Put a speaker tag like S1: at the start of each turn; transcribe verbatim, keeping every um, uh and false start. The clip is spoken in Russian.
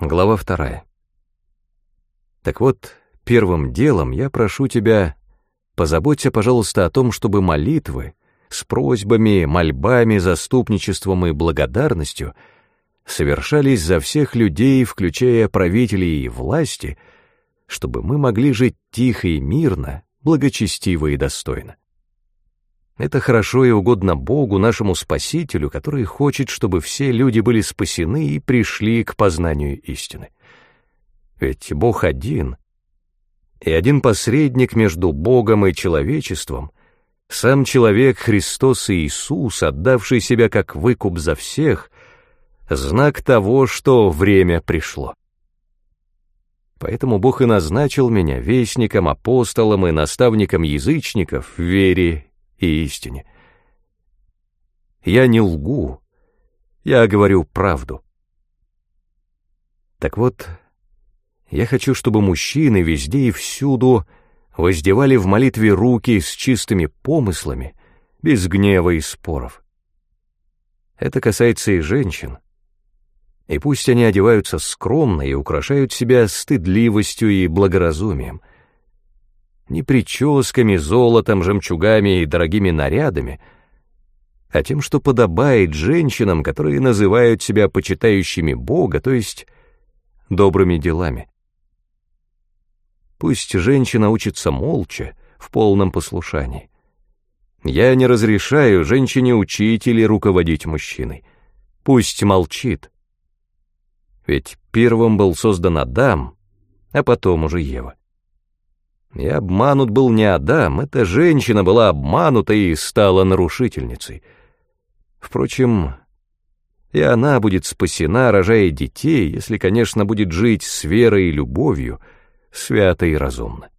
S1: Глава вторая. Так вот, первым делом я прошу тебя, позаботься, пожалуйста, о том, чтобы молитвы с просьбами, мольбами, заступничеством и благодарностью совершались за всех людей, включая правителей и власти, чтобы мы могли жить тихо и мирно, благочестиво и достойно. Это хорошо и угодно Богу, нашему Спасителю, который хочет, чтобы все люди были спасены и пришли к познанию истины. Ведь Бог один, и один посредник между Богом и человечеством, сам человек Христос Иисус, отдавший себя как выкуп за всех, знак того, что время пришло. Поэтому Бог и назначил меня вестником, апостолом и наставником язычников в вере и истине. Я не лгу, я говорю правду. Так вот, я хочу, чтобы мужчины везде и всюду воздевали в молитве руки с чистыми помыслами, без гнева и споров. Это касается и женщин. И пусть они одеваются скромно и украшают себя стыдливостью и благоразумием, не прическами, золотом, жемчугами и дорогими нарядами, а тем, что подобает женщинам, которые называют себя почитающими Бога, то есть добрыми делами. Пусть женщина учится молча, в полном послушании. Я не разрешаю женщине учить или руководить мужчиной. Пусть молчит. Ведь первым был создан Адам, а потом уже Ева. И обманут был не Адам, эта женщина была обманута и стала нарушительницей. Впрочем, и она будет спасена, рожая детей, если, конечно, будет жить с верой и любовью, свято и разумно.